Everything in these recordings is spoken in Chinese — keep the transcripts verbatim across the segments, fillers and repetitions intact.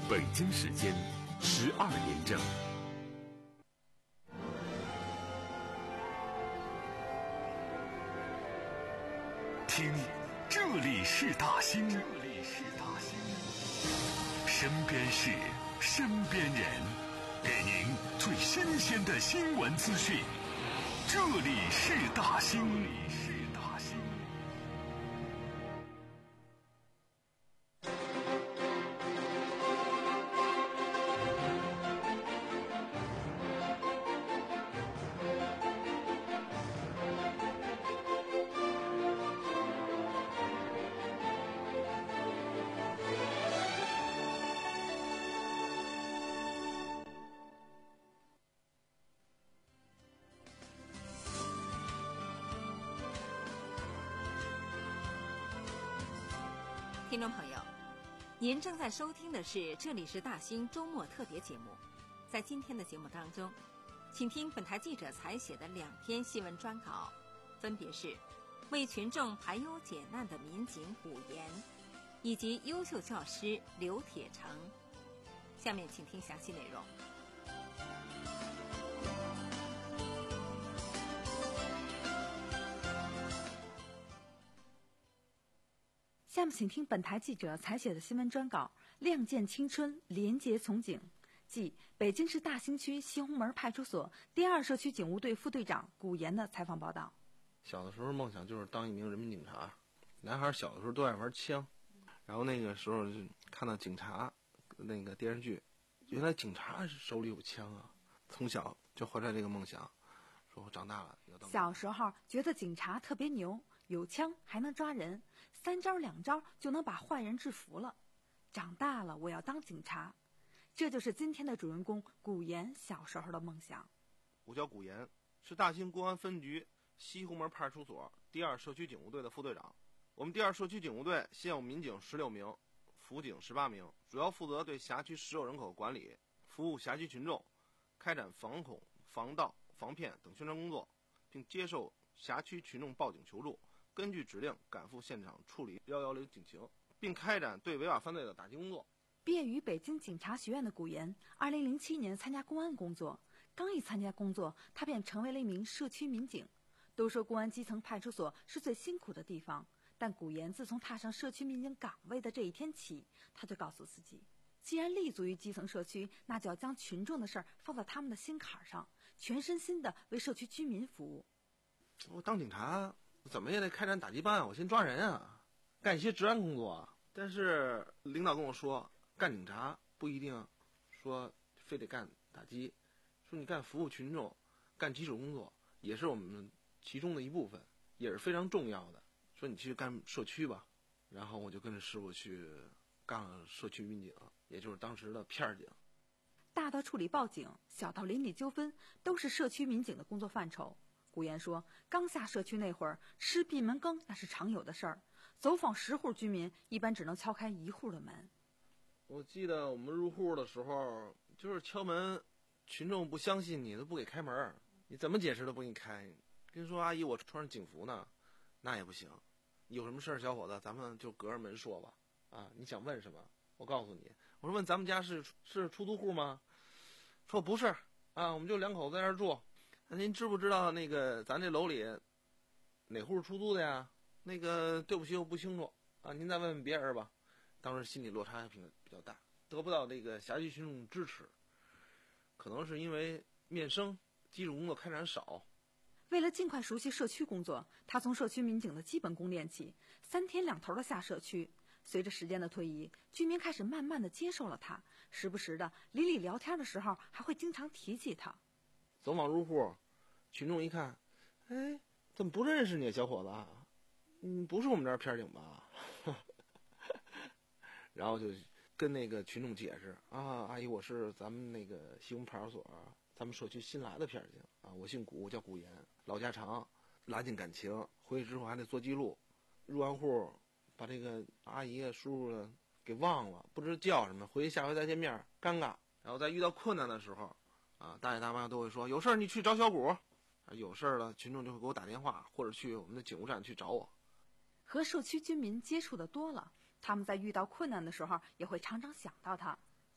北京时间十二点整。听，这里是大兴，这里是大兴，身边事，身边人，给您最新鲜的新闻资讯。这里是大兴，这里是大兴。 听众朋友，您正在收听的是这里是大兴周末特别节目。在今天的节目当中，请听本台记者采写的两篇新闻专稿，分别是为群众排忧解难的民警古岩，以及优秀教师刘铁成。下面请听详细内容。 下面请听本台记者采写的新闻专稿《亮剑青春，廉洁从警》，即北京市大兴区西红门派出所第二社区警务队副队长古岩的采访报道。 小的时候梦想就是当一名人民警察，男孩小的时候都爱玩枪，然后那个时候就看到警察那个电视剧，原来警察手里有枪啊，从小就怀着这个梦想，说我长大了要当。 小时候觉得警察特别牛，有枪还能抓人，三招两招就能把坏人制服了。长大了我要当警察，这就是今天的主人公古岩小时候的梦想。 我叫古岩，是大兴公安分局西红门派出所第二社区警务队的副队长。我们第二社区警务队现有民警十六名，辅警十八名，主要负责对辖区实有人口管理，服务辖区群众，开展防恐、防盗、防骗等宣传工作，并接受辖区群众报警求助，根据指令赶赴现场处理一一零警情，并开展对违法犯罪的打击工作。 毕业于北京警察学院的古岩，二零零七年参加公安工作。刚一参加工作，他便成为了一名社区民警。都说公安基层派出所是最辛苦的地方，但古岩自从踏上社区民警岗位的这一天起，他就告诉自己，既然立足于基层社区，那就要将群众的事儿放在他们的心坎上，全身心的为社区居民服务。 我当警察怎么也得开展打击办，我先抓人啊，干一些治安工作啊。但是领导跟我说，干警察不一定说非得干打击，说你干服务群众，干基础工作也是我们其中的一部分，也是非常重要的。说你去干社区吧，然后我就跟着师傅去干了社区民警，也就是当时的片警。 大到处理报警，小到邻里纠纷，都是社区民警的工作范畴。古岩说，刚下社区那会儿，吃闭门羹那是常有的事儿，走访十户居民，一般只能敲开一户的门。 我记得我们入户的时候，就是敲门，群众不相信你，都不给开门，你怎么解释都不给你开。跟说阿姨，我穿着警服呢，那也不行。有什么事儿，小伙子，咱们就隔着门说吧。啊，你想问什么？我告诉你。我说问咱们家是是出租户吗？说不是啊，我们就两口子在这儿住。那您知不知道那个咱这楼里哪户出租的呀？那个对不起，我不清楚啊，您再问问别人吧。当时心理落差比比较大，得不到这个辖区群众支持，可能是因为面生基础工作开展少。 为了尽快熟悉社区工作，他从社区民警的基本功练起，三天两头的下社区。随着时间的推移，居民开始慢慢的接受了他，时不时的邻里聊天的时候还会经常提起他。 走访入户，群众一看，哎，怎么不认识你，小伙子？嗯，不是我们这儿片警吧？然后就跟那个群众解释啊，阿姨，我是咱们那个西红派出所咱们社区新来的片警啊，我姓古，叫古岩，老家常，拉近感情。回去之后还得做记录，入完户把这个阿姨啊叔叔给忘了，不知叫什么，回去下回再见面尴尬。然后在遇到困难的时候啊，大爷大妈都会说，有事儿你去找小古，有事儿了群众就会给我打电话，或者去我们的警务站去找我。 和社区居民接触的多了，他们在遇到困难的时候也会常常想到他。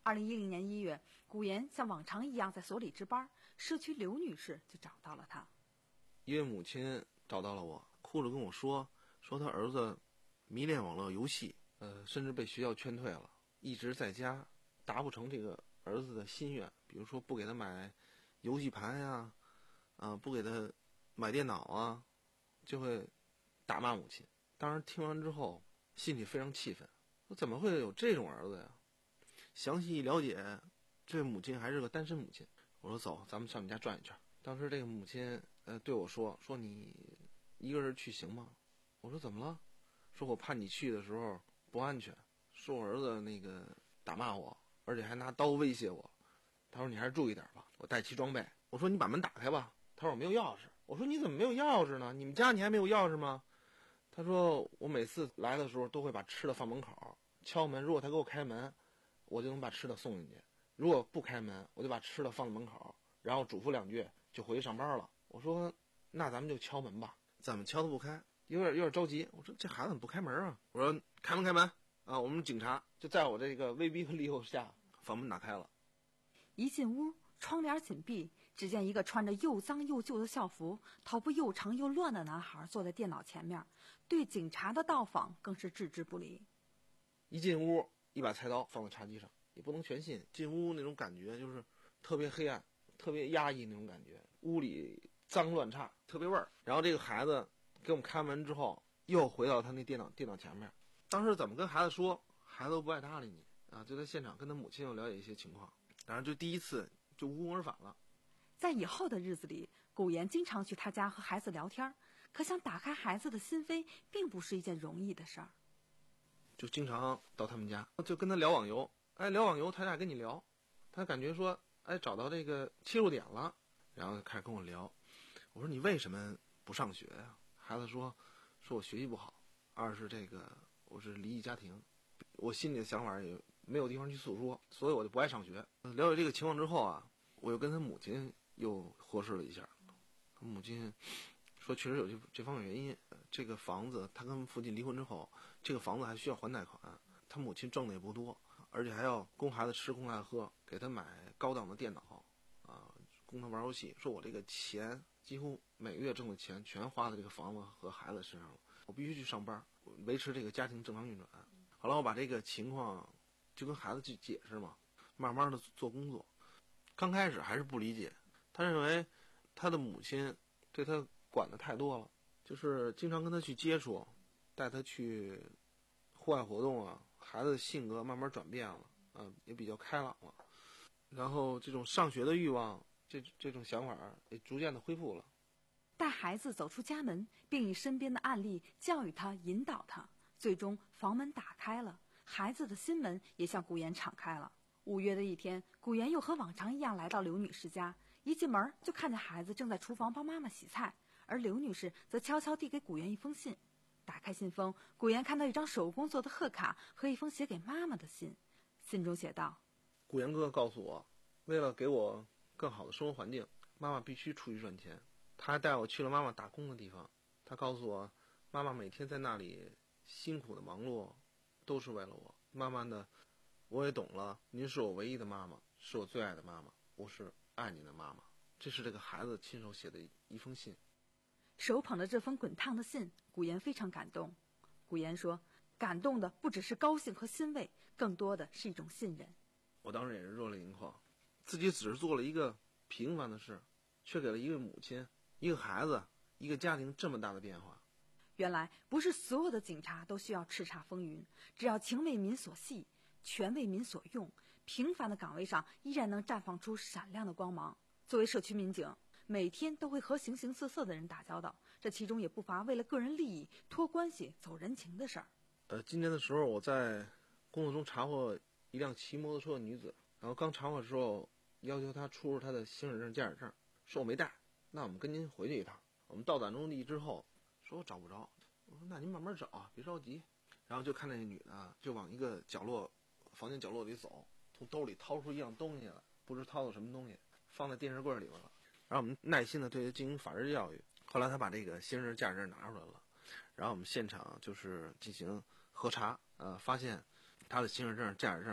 二零一零年一月，古岩像往常一样在所里值班，社区刘女士就找到了他。 一位母亲找到了我，哭着跟我说，说他儿子迷恋网络游戏，呃，甚至被学校劝退了，一直在家达不成这个儿子的心愿，比如说不给他买游戏盘呀，啊、呃，不给他买电脑啊，就会打骂母亲。当时听完之后，心里非常气愤，说怎么会有这种儿子呀？详细一了解，这母亲还是个单身母亲。我说走，咱们上你家转一圈。当时这个母亲呃对我说，说你一个人去行吗？我说怎么了？说我怕你去的时候不安全，说我儿子那个打骂我，而且还拿刀威胁我。他说你还是注意点吧，我带齐装备。我说你把门打开吧。他说我没有钥匙。我说你怎么没有钥匙呢？你们家你还没有钥匙吗？他说我每次来的时候都会把吃的放门口，敲门，如果他给我开门，我就能把吃的送进去，如果不开门，我就把吃的放在门口，然后嘱咐两句就回去上班了。我说那咱们就敲门吧。怎么敲都不开，有点有点着急。我说这孩子怎么不开门啊？我说开门开门啊！我们警察就在我这个威逼利诱下，房门打开了。 一进屋，窗帘紧闭，只见一个穿着又脏又旧的校服、头发又长又乱的男孩坐在电脑前面，对警察的到访更是置之不理。 一进屋，一把菜刀放在茶几上，也不能全信。进屋那种感觉就是特别黑暗，特别压抑那种感觉，屋里脏乱差，特别味儿。然后这个孩子给我们开门之后，又回到他那电脑电脑前面。当时怎么跟孩子说，孩子都不爱搭理你啊！就在现场跟他母亲又了解一些情况，当然就第一次就无功而返了。 在以后的日子里，古岩经常去他家和孩子聊天，可想打开孩子的心扉，并不是一件容易的事儿。 就经常到他们家，就跟他聊网游。哎，聊网游，他俩跟你聊，他感觉说，哎，找到这个切入点了，然后开始跟我聊。我说你为什么不上学呀？孩子说，说我学习不好，二是这个我是离异家庭，我心里的想法也没有地方去诉说，所以我就不爱上学。了解这个情况之后啊，我又跟他母亲又核实了一下，他母亲说确实有这这方面原因。这个房子他跟父亲离婚之后，这个房子还需要还贷款，他母亲挣的也不多，而且还要供孩子吃供孩子喝，给他买高档的电脑啊，供他玩游戏。说我这个钱几乎每个月挣的钱全花在这个房子和孩子身上了，我必须去上班维持这个家庭正常运转。后来我把这个情况就跟孩子去解释嘛，慢慢的做工作。刚开始还是不理解，他认为他的母亲对他管得太多了，就是经常跟他去接触，带他去户外活动啊，孩子的性格慢慢转变了，啊、呃，也比较开朗了，然后这种上学的欲望，这这种想法也逐渐的恢复了。 带孩子走出家门，并以身边的案例教育他、引导他，最终房门打开了，孩子的心门也向古岩敞开了。五月的一天，古岩又和往常一样来到刘女士家，一进门就看见孩子正在厨房帮妈妈洗菜，而刘女士则悄悄递给古岩一封信。打开信封，古岩看到一张手工做的贺卡和一封写给妈妈的信，信中写道： 古岩哥告诉我，为了给我更好的生活环境，妈妈必须出去赚钱。他还带我去了妈妈打工的地方，他告诉我，妈妈每天在那里辛苦的忙碌，都是为了我。慢慢的，我也懂了，您是我唯一的妈妈，是我最爱的妈妈，我是爱您的妈妈。这是这个孩子亲手写的一封信。 手捧着这封滚烫的信，古岩非常感动。古岩说，感动的不只是高兴和欣慰，更多的是一种信任。 我当时也是热泪盈眶，自己只是做了一个平凡的事，却给了一个母亲、一个孩子、一个家庭这么大的变化。 原来不是所有的警察都需要叱咤风云，只要情为民所系，权为民所用，平凡的岗位上依然能绽放出闪亮的光芒。作为社区民警，每天都会和形形色色的人打交道，这其中也不乏为了个人利益、托关系、走人情的事儿。 呃，今年的时候，我在工作中查获一辆骑摩托车的女子，然后刚查获的时候，要求她出示她的行驶证、驾驶证，说我没带，那我们跟您回去一趟。我们到达目的地之后，说我找不着，我说那您慢慢找，别着急。然后就看那女的就往一个角落、房间角落里走，从兜里掏出一样东西来，不知掏到什么东西，放在电视柜里面了。然后我们耐心的对她进行法制教育。后来她把这个行驶证、驾驶证拿出来了，然后我们现场就是进行核查，呃，发现她的行驶证、驾驶证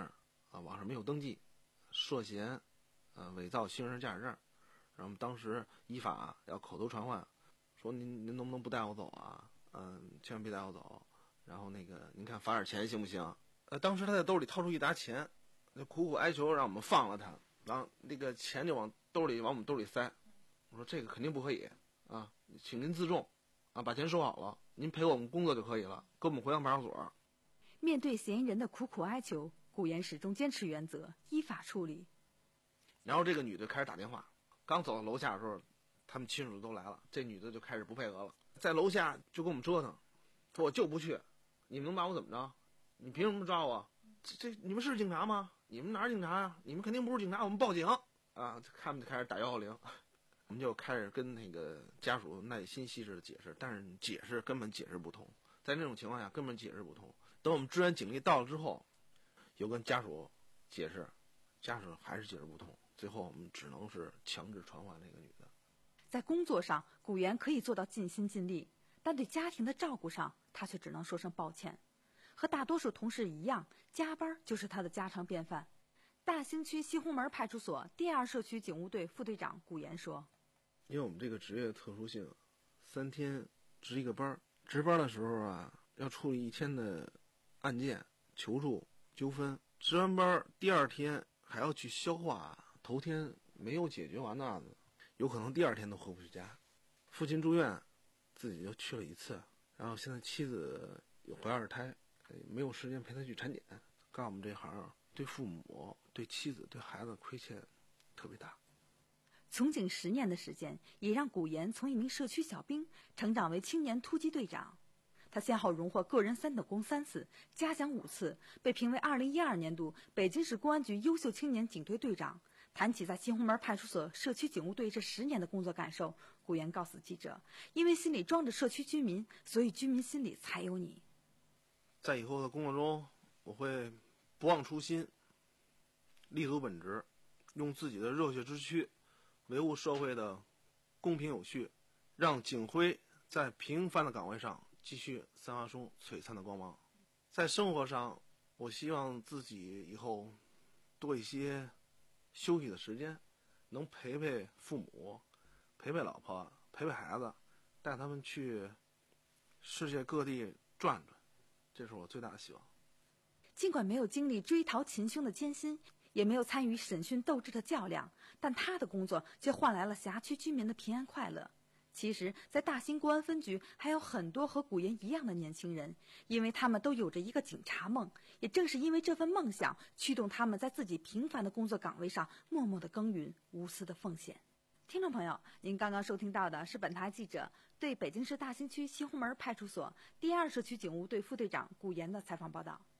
啊，网上没有登记，涉嫌呃伪造行驶驾驶证，然后我们当时依法要口头传唤，说您您能不能不带我走啊？嗯，千万别带我走。然后那个您看罚点钱行不行？呃，当时他在兜里掏出一沓钱，就苦苦哀求让我们放了他，然后那个钱就往兜里往我们兜里塞。我说这个肯定不可以啊，请您自重啊，把钱收好了，您陪我们工作就可以了，跟我们回到派出所。 面对嫌疑人的苦苦哀求，古岩始终坚持原则，依法处理。 然后这个女的开始打电话，刚走到楼下的时候，他们亲属都来了，这女的就开始不配合了，在楼下就跟我们折腾，说我就不去，你们能把我怎么着？你凭什么抓我？这这你们是警察吗？你们哪是警察呀？你们肯定不是警察，我们报警啊！他们就开始打幺幺零，我们就开始跟那个家属耐心细致的解释，但是解释根本解释不通，在那种情况下根本解释不通。等我们支援警力到了之后，又跟家属解释，家属还是解释不通，最后我们只能是强制传唤那个女的。 在工作上，古岩可以做到尽心尽力，但对家庭的照顾上，他却只能说声抱歉。和大多数同事一样，加班就是他的家常便饭。大兴区西红门派出所第二社区警务队副队长古岩说：“ 因为我们这个职业特殊性，三天值一个班，值班的时候啊，要处理一天的案件、求助、纠纷。值完班第二天还要去消化头天没有解决完的案子，有可能第二天都回不去家。父亲住院，自己就去了一次，然后现在妻子有怀二胎，没有时间陪他去产检。干我们这行，对父母、对妻子、对孩子亏欠特别大。” 从警十年的时间，也让古岩从一名社区小兵成长为青年突击队长。他先后荣获个人三等功三次，嘉奖五次，被评为二零一二年度北京市公安局优秀青年警队队长。谈起在西红门派出所社区警务队这十年的工作感受，古岩告诉记者：“因为心里装着社区居民，所以居民心里才有你。” 在以后的工作中，我会不忘初心，立足本职，用自己的热血之躯维护社会的公平有序，让警徽在平凡的岗位上继续散发出璀璨的光芒。在生活上，我希望自己以后多一些休息的时间，能陪陪父母，陪陪老婆，陪陪孩子，带他们去世界各地转转，这是我最大的希望。 尽管没有经历追逃擒凶的艰辛，也没有参与审讯斗智的较量，但他的工作却换来了辖区居民的平安快乐。其实，在大兴公安分局还有很多和古岩一样的年轻人，因为他们都有着一个警察梦，也正是因为这份梦想，驱动他们在自己平凡的工作岗位上默默的耕耘，无私的奉献。听众朋友，您刚刚收听到的是本台记者对北京市大兴区西红门派出所第二社区警务队副队长古岩的采访报道。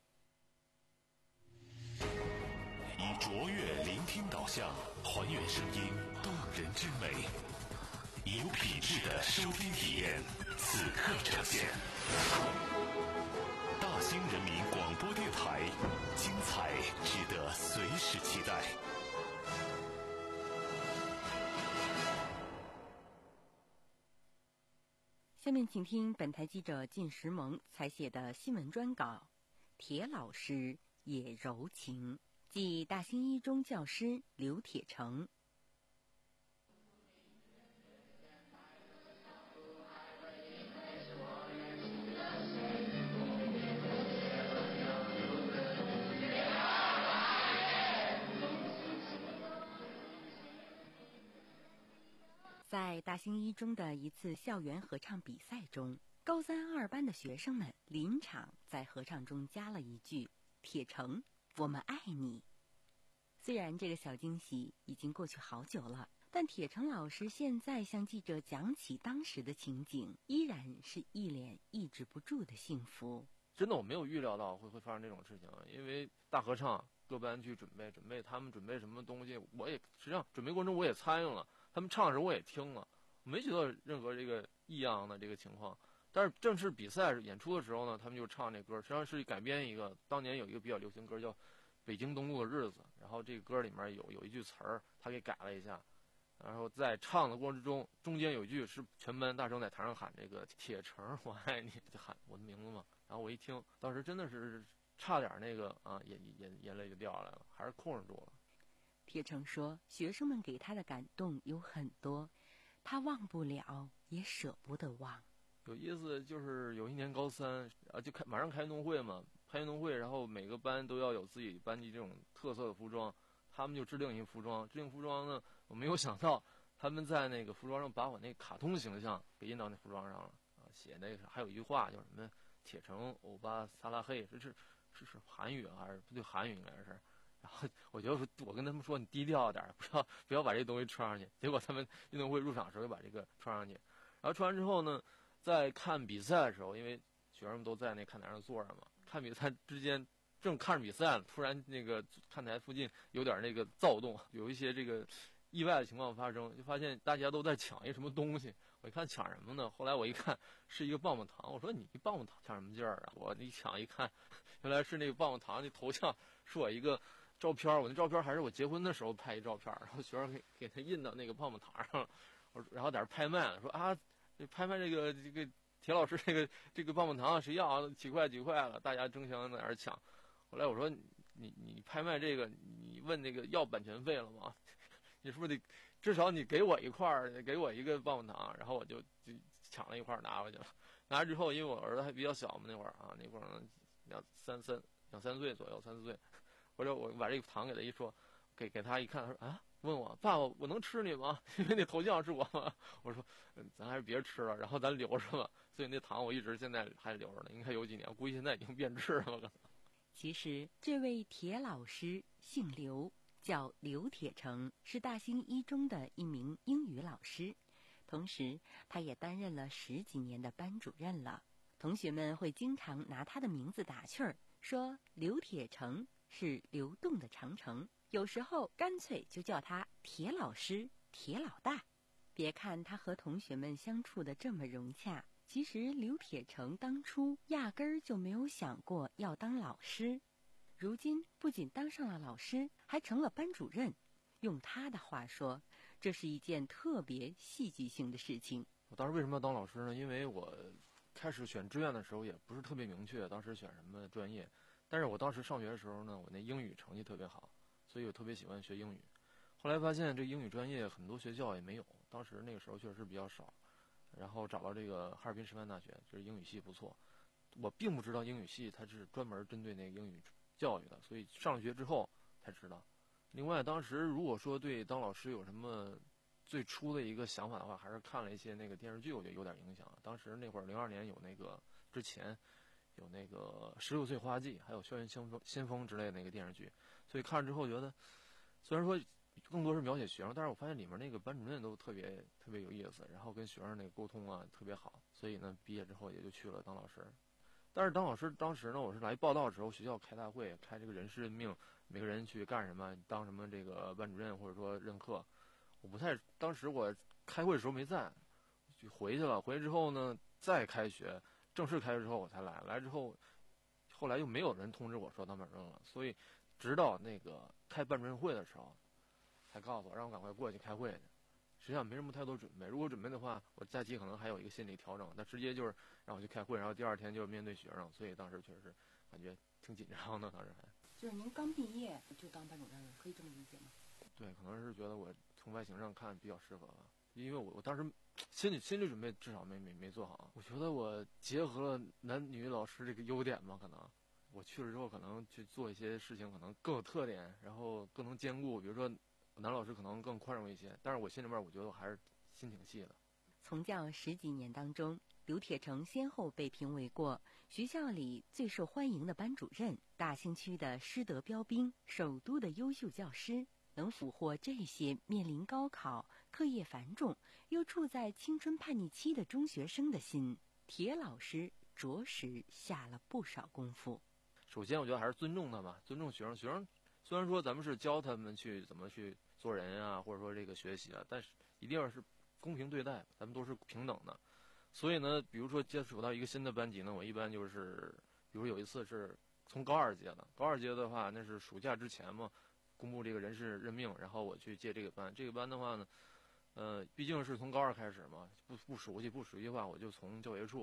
以卓越聆听导向，还原声音动人之美，以有品质的收听体验，此刻呈现。大兴人民广播电台，精彩值得随时期待。 下面请听本台记者靳石萌采写的新闻专稿：铁老师也柔情。即大兴一中教师刘铁成。在大兴一中的一次校园合唱比赛中，高三二班的学生们临场在合唱中加了一句：“铁成，我们爱你。”虽然这个小惊喜已经过去好久了，但铁成老师现在向记者讲起当时的情景，依然是一脸抑制不住的幸福。 真的我没有预料到会会发生这种事情，因为大合唱各班去准备准备他们准备什么东西，我也实际上准备过程中我也参与了，他们唱的时候我也听了，没觉得任何这个异样的这个情况。但是正式比赛演出的时候呢，他们就唱这歌，实际上是改编一个当年有一个比较流行歌叫《北京东路的日子》，然后这个歌里面有有一句词儿他给改了一下，然后在唱的过程中中间有一句是全班大声在台上喊这个铁成我爱你，就喊我的名字嘛。然后我一听，当时真的是差点那个啊，眼眼眼泪就掉下来了，还是控制住了。 铁成说，学生们给他的感动有很多，他忘不了，也舍不得忘。 有意思就是有一年高三啊，就开马上开运动会嘛，开运动会，然后每个班都要有自己班级这种特色的服装，他们就制定一服装，制定服装呢，我没有想到他们在那个服装上把我那卡通形象给印到那服装上了啊，写那个还有一句话叫什么“铁城欧巴萨拉黑”，这是这是韩语还是不对？韩语应该是。然后我觉得我跟他们说你低调点，不要不要把这东西穿上去。结果他们运动会入场的时候就把这个穿上去，然后穿完之后呢，在看比赛的时候，因为学生们都在那看台上坐着嘛，看比赛之间正看着比赛，突然那个看台附近有点那个躁动，有一些这个意外的情况发生，就发现大家都在抢一什么东西。我一看抢什么呢？后来我一看是一个棒棒糖，我说你棒棒糖抢什么劲儿啊？我一抢一看，原来是那个棒棒糖的头像是我一个照片，我那照片还是我结婚的时候拍一照片，然后学生给给他印到那个棒棒糖上了。我然后在这拍卖了，说啊，拍卖这个这个铁老师这个这个棒棒糖谁要啊？几块几块了，大家争相在那儿抢。后来我说你你拍卖这个，你问那个要版权费了吗？你是不是得至少你给我一块儿，给我一个棒棒糖？然后我就就抢了一块儿拿回去了。拿之后，因为我儿子还比较小嘛，那会儿啊，那会儿两三三两三岁左右，三四岁。或者我把这个糖给他一说，给给他一看，他说啊，问我爸爸我能吃你吗？因为那头像是我嘛。我说，嗯，咱还是别吃了，然后咱留着吧。所以那糖我一直现在还留着呢，应该有几年，估计现在已经变质了吧。 其实这位铁老师姓刘，叫刘铁成，是大兴一中的一名英语老师，同时他也担任了十几年的班主任了。同学们会经常拿他的名字打趣儿，说刘铁成是流动的长城，有时候干脆就叫他铁老师、铁老大。别看他和同学们相处的这么融洽，其实刘铁成当初压根儿就没有想过要当老师。如今不仅当上了老师，还成了班主任。用他的话说，这是一件特别戏剧性的事情。 我当时为什么要当老师呢？因为我开始选志愿的时候也不是特别明确，当时选什么专业。但是我当时上学的时候呢，我那英语成绩特别好，所以我特别喜欢学英语。后来发现这英语专业很多学校也没有，当时那个时候确实比较少。然后找到这个哈尔滨师范大学，就是英语系不错。我并不知道英语系它是专门针对那个英语教育的，所以上了学之后才知道。另外，当时如果说对当老师有什么最初的一个想法的话，还是看了一些那个电视剧，我觉得有点影响。当时那会儿零二年有那个之前。有那个十六岁花季，还有校园先锋先锋之类的那个电视剧，所以看了之后觉得，虽然说更多是描写学生，但是我发现里面那个班主任都特别特别有意思，然后跟学生那个沟通啊特别好，所以呢毕业之后也就去了当老师。但是当老师当时呢，我是来报道的时候，学校开大会，开这个人事任命，每个人去干什么，当什么这个班主任或者说任课，我不太，当时我开会的时候没在，就回去了。回去之后呢，再开学。正式开学之后我才来，来之后，后来又没有人通知我说当班主任了，所以直到那个开班主任会的时候，才告诉我让我赶快过去开会去。实际上没什么太多准备，如果准备的话，我假期可能还有一个心理调整，但直接就是让我去开会，然后第二天就面对学生，所以当时确实是感觉挺紧张的，当时还。 就是您刚毕业就当班主任了，可以这么理解吗？ 对，可能是觉得我从外形上看比较适合吧，因为我我当时。心理心理准备至少没没没做好，我觉得我结合了男女老师这个优点吧，可能我去了之后可能去做一些事情可能更有特点，然后更能兼顾，比如说男老师可能更宽容一些，但是我心里面我觉得我还是心挺细的。 从教十几年当中，刘铁成先后被评为过学校里最受欢迎的班主任、大兴区的师德标兵、首都的优秀教师。能俘获这些面临高考、课业繁重又处在青春叛逆期的中学生的心，铁老师着实下了不少功夫。 首先，我觉得还是尊重他吧，尊重学生。学生虽然说咱们是教他们去怎么去做人啊，或者说这个学习啊，但是一定要是公平对待，咱们都是平等的。所以呢，比如说接触到一个新的班级呢，我一般就是，比如有一次是从高二届的，高二届的话，那是暑假之前嘛。公布这个人事任命，然后我去接这个班。这个班的话呢，呃，毕竟是从高二开始嘛，不不熟悉不熟悉的话，我就从教学处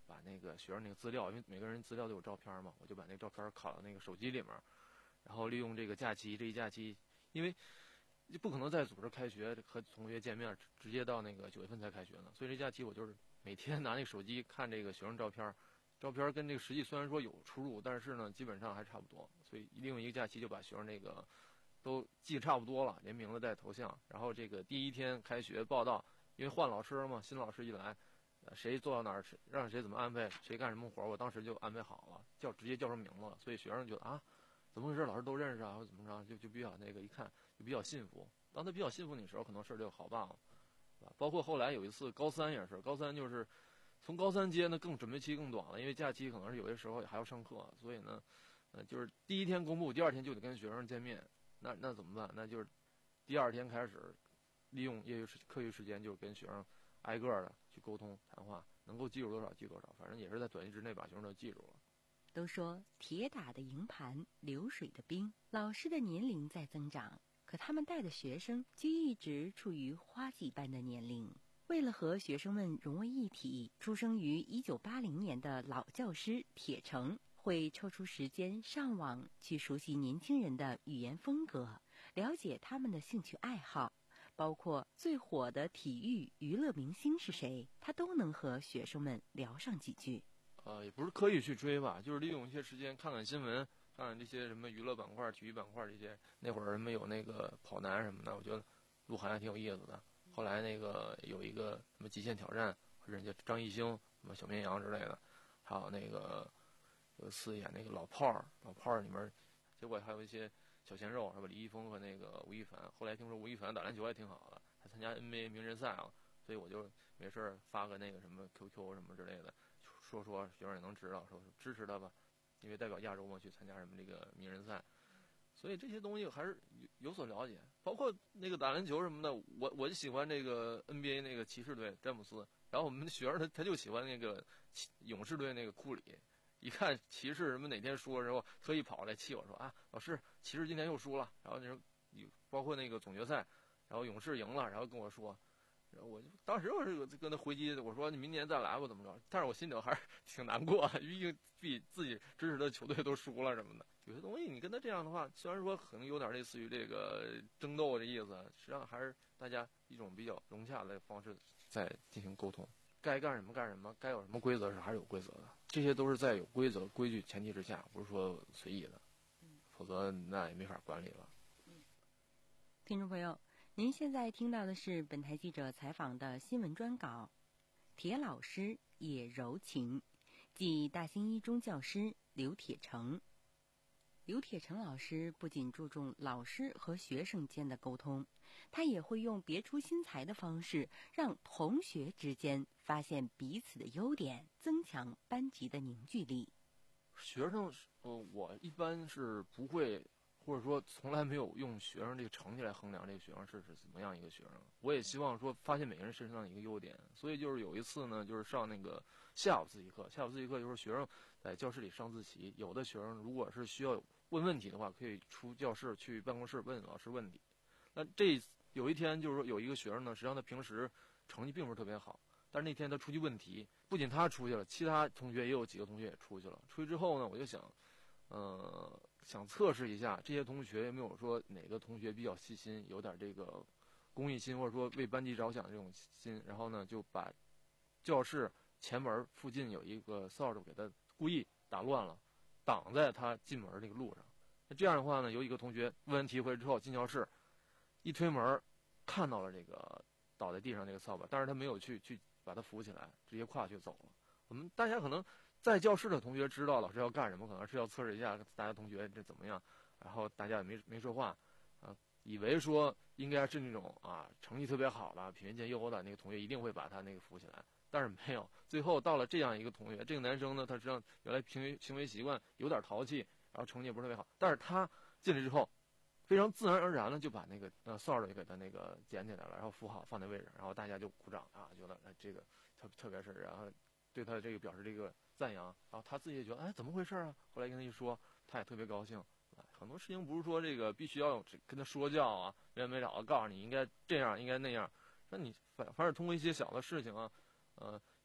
把那个学生那个资料，因为每个人资料都有照片嘛，我就把那个照片拷到那个手机里面，然后利用这个假期，这一假期，因为不可能再组织开学和同学见面，直接到那个九月份才开学呢，所以这假期我就是每天拿那个手机看这个学生照片，照片跟这个实际虽然说有出入，但是呢基本上还差不多，所以利用一个假期就把学生那个都记得差不多了，连名字带头像，然后这个第一天开学报到，因为换老师了嘛，新老师一来，谁坐到哪儿，让谁怎么安排，谁干什么活，我当时就安排好了，叫直接叫上名字了，所以学生觉得啊，怎么回事，老师都认识啊，或者怎么着，就就比较那个一看就比较信服。当他比较信服你的时候，可能事儿就好办了，包括后来有一次高三也是，高三就是从高三接呢更准备期更短了，因为假期可能是有些时候还要上课，所以呢，呃，就是第一天公布，第二天就得跟学生见面，那那怎么办？那就是第二天开始利用业余课余时间，就跟学生挨个的去沟通谈话，能够记住多少记多少，反正也是在短期之内把学生都记住了。 都说铁打的营盘流水的兵，老师的年龄在增长，可他们带的学生却一直处于花季般的年龄。为了和学生们融为一体，出生于一九八零年的老教师铁成会抽出时间上网去熟悉年轻人的语言风格，了解他们的兴趣爱好，包括最火的体育娱乐明星是谁，他都能和学生们聊上几句。 呃，也不是刻意去追吧，就是利用一些时间看看新闻，看看这些什么娱乐板块、体育板块这些。那会儿人们有那个跑男什么的，我觉得鹿晗还挺有意思的。后来那个有一个什么极限挑战，人家张艺兴、什么小绵羊之类的，还有那个有一次演那个老炮儿，老炮儿里面，结果还有一些小鲜肉，是吧？李易峰和那个吴亦凡。后来听说吴亦凡打篮球还挺好的，还参加 N B A 名人赛啊，所以我就没事发个那个什么 Q Q 什么之类的。说说学生也能知道，说支持他吧，因为代表亚洲嘛去参加什么这个名人赛，所以这些东西还是有所了解。包括那个打篮球什么的，我我就喜欢这个 N B A 那个骑士队詹姆斯，然后我们的学生他他就喜欢那个勇士队那个库里，一看骑士什么哪天输的时候，特意跑来气我说啊，老师骑士今天又输了，然后那时候包括那个总决赛，然后勇士赢了，然后跟我说。然后我就当时我是跟他回击，我说你明年再来吧，怎么着？但是我心里还是挺难过，毕竟比自己支持的球队都输了什么的。有些东西你跟他这样的话，虽然说可能有点类似于这个争斗的意思，实际上还是大家一种比较融洽的方式在进行沟通。该干什么干什么，该有什么规则是还是有规则的，这些都是在有规则规矩前提之下，不是说随意的，否则那也没法管理了。 听众朋友，您现在听到的是本台记者采访的新闻专稿。铁老师也柔情，即大兴一中教师刘铁成。刘铁成老师不仅注重老师和学生间的沟通，他也会用别出心裁的方式，让同学之间发现彼此的优点，增强班级的凝聚力。 学生，呃，我一般是不会。或者说从来没有用学生这个成绩来衡量这个学生是是怎么样一个学生，我也希望说发现每个人身上的一个优点。所以就是有一次呢，就是上那个下午自习课，下午自习课就是学生在教室里上自习，有的学生如果是需要问问题的话，可以出教室去办公室问老师问题。那这有一天就是说有一个学生呢，实际上他平时成绩并不是特别好，但是那天他出去问题，不仅他出去了，其他同学也有几个同学也出去了。出去之后呢，我就想呃，想测试一下这些同学有没有说哪个同学比较细心，有点这个公益心，或者说为班级着想的这种心。然后呢，就把教室前门附近有一个扫帚给他故意打乱了，挡在他进门这个路上。那这样的话呢，有一个同学问完题回来之后进教室，一推门看到了这个倒在地上这个扫把，但是他没有去去把他扶起来，直接跨去走了。我们大家可能在教室的同学知道老师要干什么，可能是要测试一下大家同学这怎么样，然后大家也没没说话，啊，以为说应该是那种啊成绩特别好的、品学兼优的那个同学一定会把他那个扶起来，但是没有。最后到了这样一个同学，这个男生呢，他实际上原来行为行为习惯有点淘气，然后成绩也不是特别好，但是他进来之后，非常自然而然的就把那个呃扫帚给他那个捡起来了，然后扶好放在位置，然后大家就鼓掌啊，觉得哎这个特特别是然后对他这个表示这个赞扬，然后他自己也觉得哎怎么回事啊？后来跟他一说，他也特别高兴。很多事情不是说这个必须要跟他说教啊，没完没了的告诉你应该这样应该那样，那你反反而通过一些小的事情啊，呃，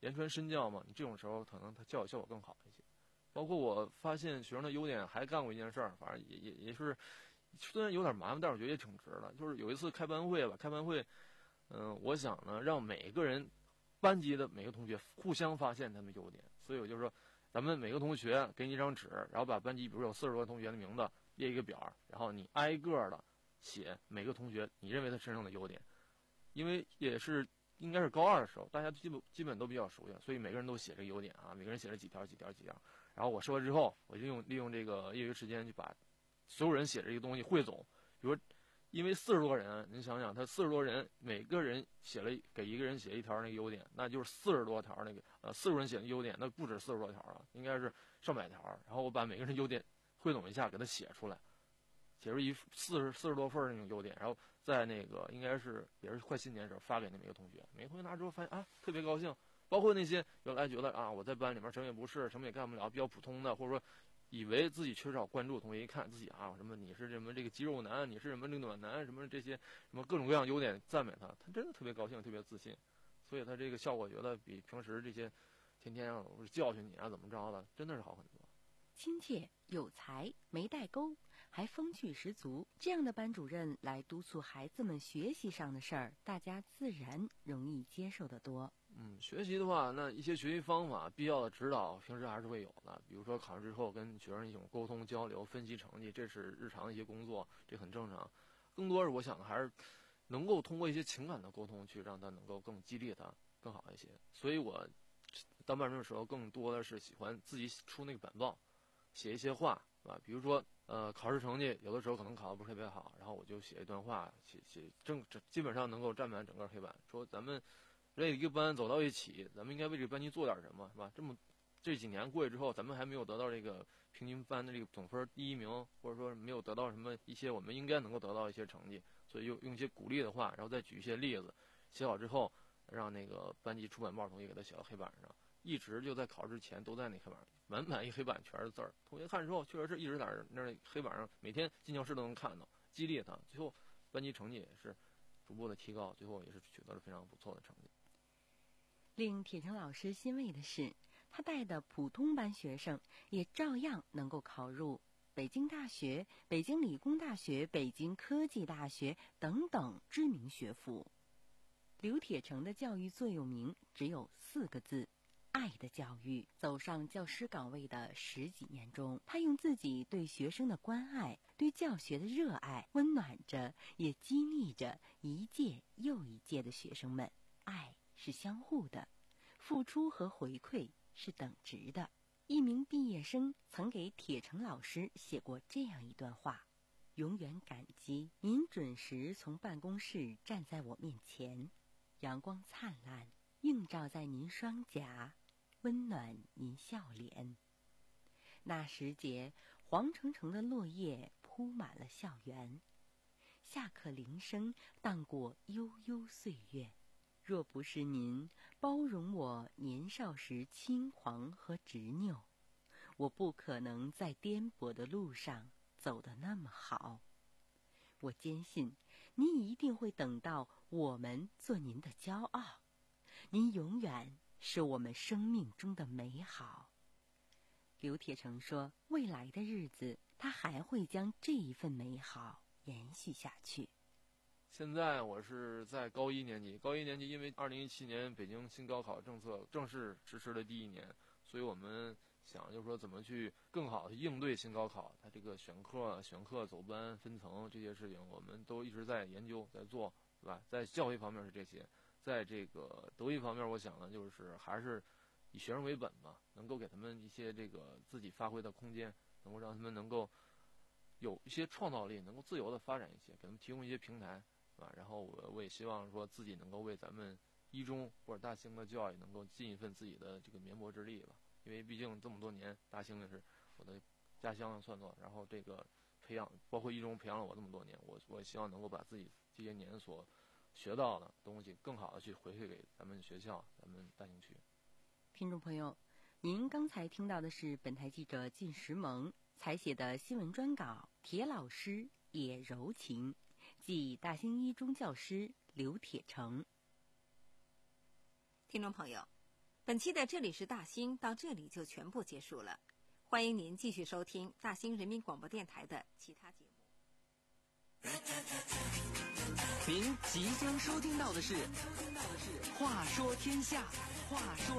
言传身教嘛，你这种时候可能他教育效果更好一些。包括我发现学生的优点，还干过一件事儿，反正也也也是，虽然有点麻烦，但是我觉得也挺值的。就是有一次开班会吧，开班会，嗯、呃，我想呢，让每个人，班级的每个同学互相发现他们优点，所以我就说，咱们每个同学给你一张纸，然后把班级比如有四十多个同学的名字列一个表，然后你挨个的写每个同学你认为他身上的优点，因为也是应该是高二的时候，大家基本基本都比较熟悉，所以每个人都写这个优点啊，每个人写了几条几条几条。然后我说了之后，我就用利用这个业余时间去把所有人写的这个东西汇总。比如，因为四十多人，您想想，他四十多人，每个人写了给一个人写一条那个优点，那就是四十多条那个呃四十人写的优点，那不止四十多条了，应该是上百条。然后我把每个人优点汇总一下，给他写出来，写出一四十四十多份那种优点，然后在那个应该是也是快新年的时候发给那每个同学，每个同学拿之后发现啊特别高兴。包括那些原来觉得啊我在班里面什么也不是，什么也干不了，比较普通的，或者说以为自己缺少关注的同学，一看自己啊什么你是什么这个肌肉男，你是什么这个暖男，什么这些什么各种各样优点赞美他，他真的特别高兴，特别自信。所以他这个效果觉得比平时这些天天啊我教训你啊怎么着的，真的是好很多。 亲切有才，没代沟，还风趣十足，这样的班主任来督促孩子们学习上的事儿，大家自然容易接受得多。 嗯，学习的话，那一些学习方法、必要的指导，平时还是会有的。比如说考试之后跟学生一种沟通交流、分析成绩，这是日常一些工作，这很正常。更多是我想的还是能够通过一些情感的沟通，去让他能够更激励他更好一些。所以我当班主任的时候，更多的是喜欢自己出那个板报，写一些话，是吧？比如说，呃，考试成绩有的时候可能考得不是特别好，然后我就写一段话，写写正基本上能够占满整个黑板，说咱们这一个班走到一起，咱们应该为这个班级做点什么，是吧？这么这几年过去之后，咱们还没有得到这个平均班的这个总分第一名，或者说没有得到什么一些我们应该能够得到一些成绩，所以用用一些鼓励的话，然后再举一些例子，写好之后，让那个班级出版报同学给他写到黑板上，一直就在考试之前都在那黑板上，满满一黑板全是字儿。同学看之后，确实是一直在那黑板上，每天进教室都能看到，激励他。最后班级成绩也是逐步的提高，最后也是取得了非常不错的成绩。 令铁成老师欣慰的是，他带的普通班学生也照样能够考入北京大学、北京理工大学、北京科技大学等等知名学府。刘铁成的教育座右铭只有四个字：爱的教育。走上教师岗位的十几年中，他用自己对学生的关爱、对教学的热爱，温暖着也激励着一届又一届的学生们。爱是相互的，付出和回馈是等值的。一名毕业生曾给铁成老师写过这样一段话：永远感激您准时从办公室站在我面前，阳光灿烂映照在您双颊，温暖您笑脸。那时节，黄澄澄的落叶铺满了校园，下课铃声荡过悠悠岁月。若不是您包容我年少时轻狂和执拗，我不可能在颠簸的路上走得那么好。我坚信，您一定会等到我们做您的骄傲，您永远是我们生命中的美好。刘铁成说，未来的日子，他还会将这一份美好延续下去。 现在我是在高一年级，高一年级因为二零一七年北京新高考政策正式实施的第一年，所以我们想就是说怎么去更好的应对新高考，它这个选课、选课走班、分层这些事情，我们都一直在研究在做，对吧？在教育方面是这些，在这个德育方面，我想呢就是还是以学生为本吧，能够给他们一些这个自己发挥的空间，能够让他们能够有一些创造力，能够自由的发展一些，给他们提供一些平台。啊，然后我我也希望说自己能够为咱们一中或者大兴的教育能够尽一份自己的这个绵薄之力吧，因为毕竟这么多年，大兴也是我的家乡算作，然后这个培养，包括一中培养了我这么多年，我我也希望能够把自己这些年所学到的东西，更好的去回馈给咱们学校、咱们大兴区。 听众朋友，您刚才听到的是本台记者靳石萌采写的新闻专稿《铁老师也柔情》。即大兴一中教师刘铁成。 听众朋友， 本期的这里是大兴到这里就全部结束了，欢迎您继续收听大兴人民广播电台的其他节目。 您即将收听到的是《话说天下》，话说。